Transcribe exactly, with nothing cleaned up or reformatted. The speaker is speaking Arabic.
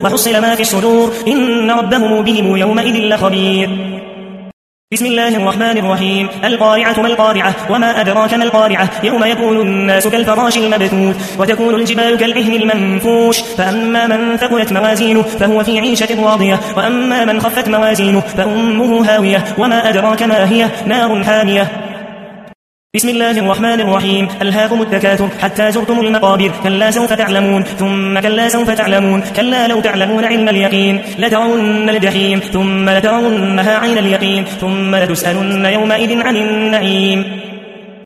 وحصل ما في الصدور إن ربهم بهم يومئذ لخبير. بسم الله الرحمن الرحيم. القارعة ما القارعة وما أدراك ما القارعة يوم يكون الناس كالفراش المبثوث وتكون الجبال كالعهن المنفوش فأما من ثقلت موازينه فهو في عيشة راضية وأما من خفت موازينه فأمه هاوية وما أدراك ما هي نار حامية. بسم الله الرحمن الرحيم. ألهاكم التكاثر حتى زرتم المقابر كلا سوف تعلمون ثم كلا سوف تعلمون كلا لو تعلمون علم اليقين لترون الجحيم ثم لترونها عين اليقين ثم لتسألن يومئذ عن النعيم.